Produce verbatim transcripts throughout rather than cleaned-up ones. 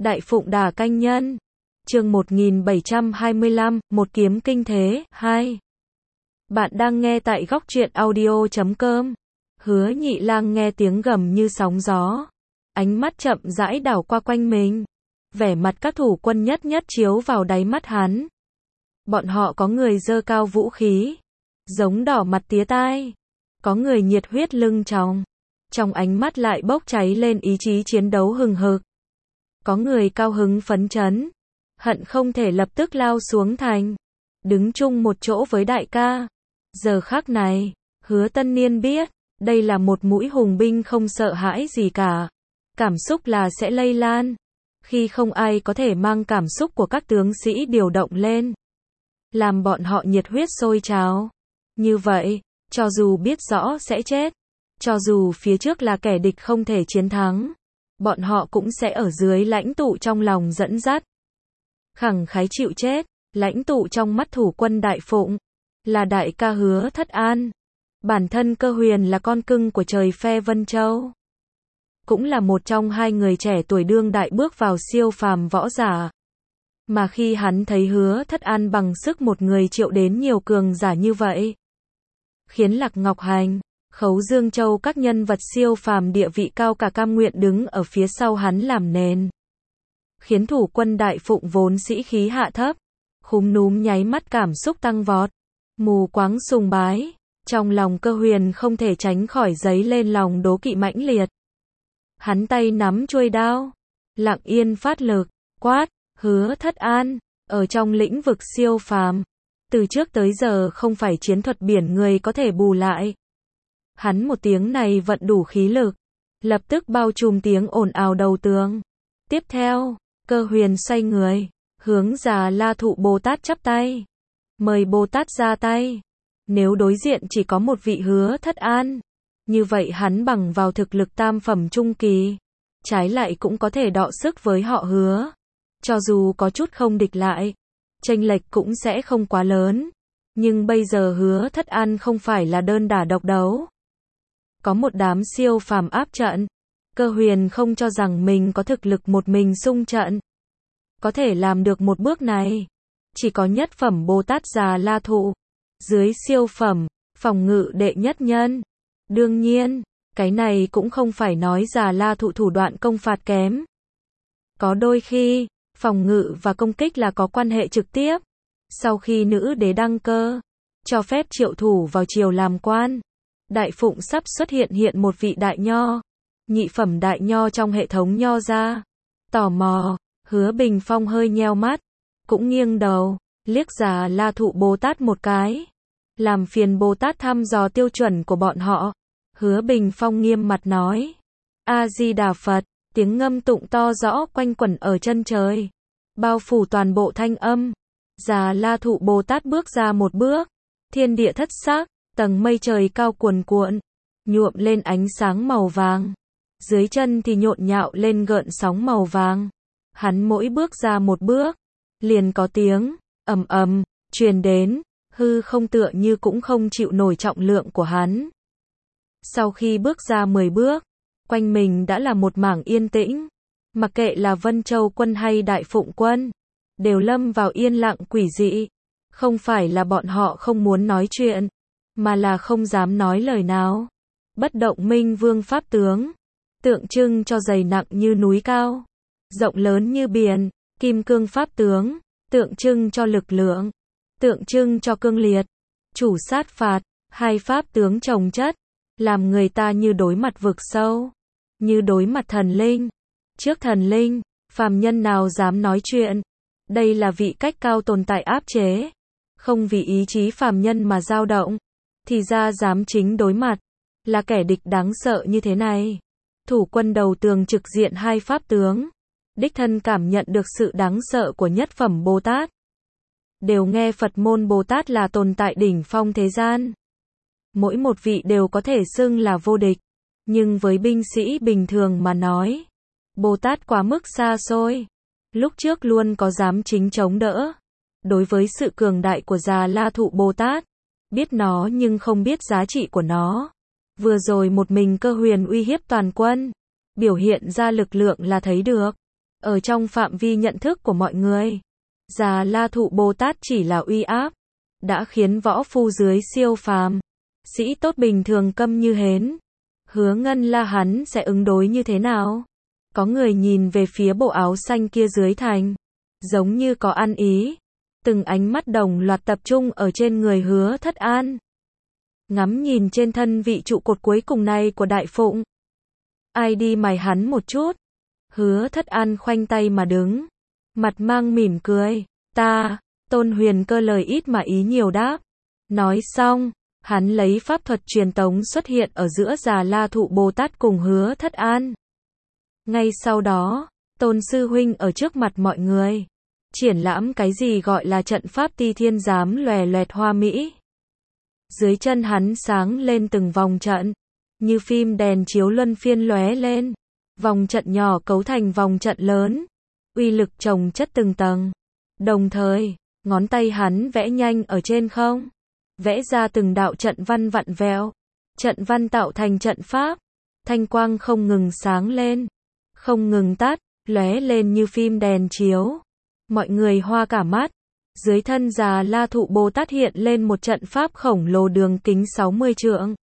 Đại Phụng Đả Canh Nhân. Chương một nghìn bảy trăm hai mươi lăm, một kiếm kinh thế, hai. Bạn đang nghe tại góc truyện audio chấm com. Hứa Nhị Lang nghe tiếng gầm như sóng gió. Ánh mắt chậm rãi đảo qua quanh mình. Vẻ mặt các thủ quân nhất nhất chiếu vào đáy mắt hắn. Bọn họ có người giơ cao vũ khí, giống đỏ mặt tía tai. Có người nhiệt huyết lưng tròng. Trong ánh mắt lại bốc cháy lên ý chí chiến đấu hừng hực. Có người cao hứng phấn chấn, hận không thể lập tức lao xuống thành, đứng chung một chỗ với đại ca. Giờ khắc này, Hứa Tân Niên biết, đây là một mũi hùng binh không sợ hãi gì cả. Cảm xúc là sẽ lây lan. Khi không ai có thể mang cảm xúc của các tướng sĩ điều động lên, làm bọn họ nhiệt huyết sôi trào. Như vậy, cho dù biết rõ sẽ chết, cho dù phía trước là kẻ địch không thể chiến thắng, bọn họ cũng sẽ ở dưới lãnh tụ trong lòng dẫn dắt, khẳng khái chịu chết. Lãnh tụ trong mắt thủ quân Đại Phụng là đại ca Hứa Thất An. Bản thân Cơ Huyền là con cưng của trời phe Vân Châu, cũng là một trong hai người trẻ tuổi đương đại bước vào siêu phàm võ giả. Mà khi hắn thấy Hứa Thất An bằng sức một người triệu đến nhiều cường giả như vậy, khiến Lạc Ngọc Hành, Khấu Dương Châu các nhân vật siêu phàm địa vị cao cả cam nguyện đứng ở phía sau hắn làm nền, khiến thủ quân Đại Phụng vốn sĩ khí hạ thấp, khúm núm nháy mắt cảm xúc tăng vọt, mù quáng sùng bái. Trong lòng Cơ Huyền không thể tránh khỏi dấy lên lòng đố kỵ mãnh liệt. Hắn tay nắm chuôi đao, lặng yên phát lực, quát, Hứa Thất An, ở trong lĩnh vực siêu phàm, từ trước tới giờ không phải chiến thuật biển người có thể bù lại. Hắn một tiếng này vận đủ khí lực, lập tức bao trùm tiếng ồn ào đầu tường. Tiếp theo, Cơ Huyền xoay người, hướng Già La Thụ Bồ Tát chắp tay, mời Bồ Tát ra tay. Nếu đối diện chỉ có một vị Hứa Thất An, như vậy hắn bằng vào thực lực tam phẩm trung kỳ, trái lại cũng có thể đọ sức với họ Hứa. Cho dù có chút không địch lại, chênh lệch cũng sẽ không quá lớn. Nhưng bây giờ Hứa Thất An không phải là đơn đả độc đấu, có một đám siêu phàm áp trận. Cơ Huyền không cho rằng mình có thực lực một mình xung trận, có thể làm được một bước này. Chỉ có nhất phẩm Bồ Tát Già La Thụ, dưới siêu phẩm, phòng ngự đệ nhất nhân. Đương nhiên, cái này cũng không phải nói Già La Thụ thủ đoạn công phạt kém. Có đôi khi, phòng ngự và công kích là có quan hệ trực tiếp. Sau khi nữ đế đăng cơ, cho phép triệu thủ vào triều làm quan, Đại Phụng sắp xuất hiện hiện một vị đại nho, nhị phẩm đại nho trong hệ thống nho gia. Tò mò, Hứa Bình Phong hơi nheo mắt, cũng nghiêng đầu, liếc Già La Thụ Bồ Tát một cái. Làm phiền Bồ Tát thăm dò tiêu chuẩn của bọn họ. Hứa Bình Phong nghiêm mặt nói, A-di-đà Phật. Tiếng ngâm tụng to rõ quanh quẩn ở chân trời, bao phủ toàn bộ thanh âm. Già La Thụ Bồ Tát bước ra một bước, thiên địa thất sắc, tầng mây trời cao cuồn cuộn, nhuộm lên ánh sáng màu vàng. Dưới chân thì nhộn nhạo lên gợn sóng màu vàng. Hắn mỗi bước ra một bước, liền có tiếng ầm ầm truyền đến, hư không tựa như cũng không chịu nổi trọng lượng của hắn. Sau khi bước ra mười bước, quanh mình đã là một mảng yên tĩnh. Mặc kệ là Vân Châu quân hay Đại Phụng quân, đều lâm vào yên lặng quỷ dị. Không phải là bọn họ không muốn nói chuyện, mà là không dám nói lời nào. Bất động minh vương pháp tướng, tượng trưng cho dày nặng như núi cao, rộng lớn như biển. Kim cương pháp tướng, tượng trưng cho lực lượng, tượng trưng cho cương liệt, chủ sát phạt. Hai pháp tướng chồng chất, làm người ta như đối mặt vực sâu, như đối mặt thần linh. Trước thần linh, phàm nhân nào dám nói chuyện. Đây là vị cách cao tồn tại áp chế, không vì ý chí phàm nhân mà dao động, thì ra dám chính đối mặt, là kẻ địch đáng sợ như thế này. Thủ quân đầu tường trực diện hai pháp tướng, đích thân cảm nhận được sự đáng sợ của nhất phẩm Bồ Tát. Đều nghe Phật môn Bồ Tát là tồn tại đỉnh phong thế gian, mỗi một vị đều có thể xưng là vô địch. Nhưng với binh sĩ bình thường mà nói, Bồ Tát quá mức xa xôi. Lúc trước luôn có dám chính chống đỡ. Đối với sự cường đại của Già La Thụ Bồ Tát, biết nó nhưng không biết giá trị của nó. Vừa rồi một mình Cơ Huyền uy hiếp toàn quân, biểu hiện ra lực lượng là thấy được. Ở trong phạm vi nhận thức của mọi người, Già La Thụ Bồ Tát chỉ là uy áp, đã khiến võ phu dưới siêu phàm, sĩ tốt bình thường câm như hến. Hứa Ngân La hắn sẽ ứng đối như thế nào? Có người nhìn về phía bộ áo xanh kia dưới thành, giống như có ăn ý. Từng ánh mắt đồng loạt tập trung ở trên người Hứa Thất An. Ngắm nhìn trên thân vị trụ cột cuối cùng này của Đại Phụng. Ai đi mày hắn một chút. Hứa Thất An khoanh tay mà đứng, mặt mang mỉm cười. Ta, Tôn Huyền Cơ lời ít mà ý nhiều đáp. Nói xong, hắn lấy pháp thuật truyền tống xuất hiện ở giữa Già La Thụ Bồ Tát cùng Hứa Thất An. Ngay sau đó, Tôn Sư Huynh ở trước mặt mọi người, triển lãm cái gì gọi là trận pháp Ti Thiên Giám lòe loẹt hoa mỹ. Dưới chân hắn sáng lên từng vòng trận, như phim đèn chiếu luân phiên lóe lên. Vòng trận nhỏ cấu thành vòng trận lớn, uy lực chồng chất từng tầng. Đồng thời, ngón tay hắn vẽ nhanh ở trên không, vẽ ra từng đạo trận văn vặn vẹo. Trận văn tạo thành trận pháp, thanh quang không ngừng sáng lên, không ngừng tắt, lóe lên như phim đèn chiếu. Mọi người hoa cả mắt. Dưới thân Già La Thụ Bồ Tát hiện lên một trận pháp khổng lồ đường kính sáu mươi trượng.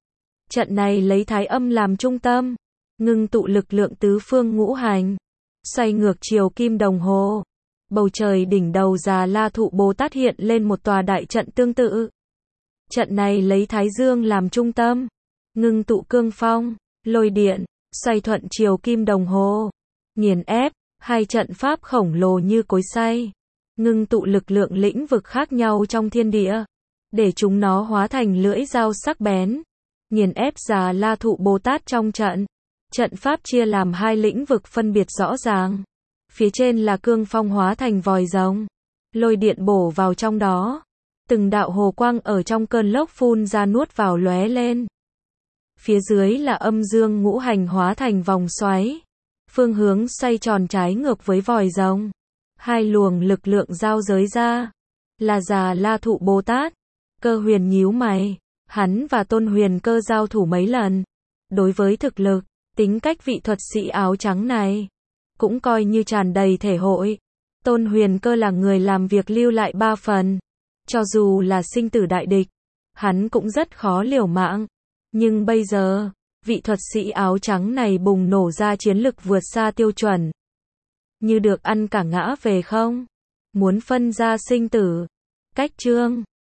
Trận này lấy Thái Âm làm trung tâm, ngưng tụ lực lượng tứ phương ngũ hành, xoay ngược chiều kim đồng hồ. Bầu trời đỉnh đầu Già La Thụ Bồ Tát hiện lên một tòa đại trận tương tự. Trận này lấy Thái Dương làm trung tâm, ngưng tụ cương phong, lôi điện, xoay thuận chiều kim đồng hồ, nghiền ép. Hai trận pháp khổng lồ như cối xay, ngưng tụ lực lượng lĩnh vực khác nhau trong thiên địa, để chúng nó hóa thành lưỡi dao sắc bén, nghiền ép Già La Thụ Bồ Tát trong trận. Trận pháp chia làm hai lĩnh vực phân biệt rõ ràng. Phía trên là cương phong hóa thành vòi rồng, lôi điện bổ vào trong đó. Từng đạo hồ quang ở trong cơn lốc phun ra nuốt vào lóe lên. Phía dưới là âm dương ngũ hành hóa thành vòng xoáy, phương hướng xoay tròn trái ngược với vòi rồng. Hai luồng lực lượng giao giới ra, là Già La Thụ Bồ Tát. Cơ Huyền nhíu mày, hắn và Tôn Huyền Cơ giao thủ mấy lần. Đối với thực lực, tính cách vị thuật sĩ áo trắng này, cũng coi như tràn đầy thể hội. Tôn Huyền Cơ là người làm việc lưu lại ba phần. Cho dù là sinh tử đại địch, hắn cũng rất khó liều mạng. Nhưng bây giờ, vị thuật sĩ áo trắng này bùng nổ ra chiến lực vượt xa tiêu chuẩn. Như được ăn cả ngã về không? Muốn phân ra sinh tử. Cách chương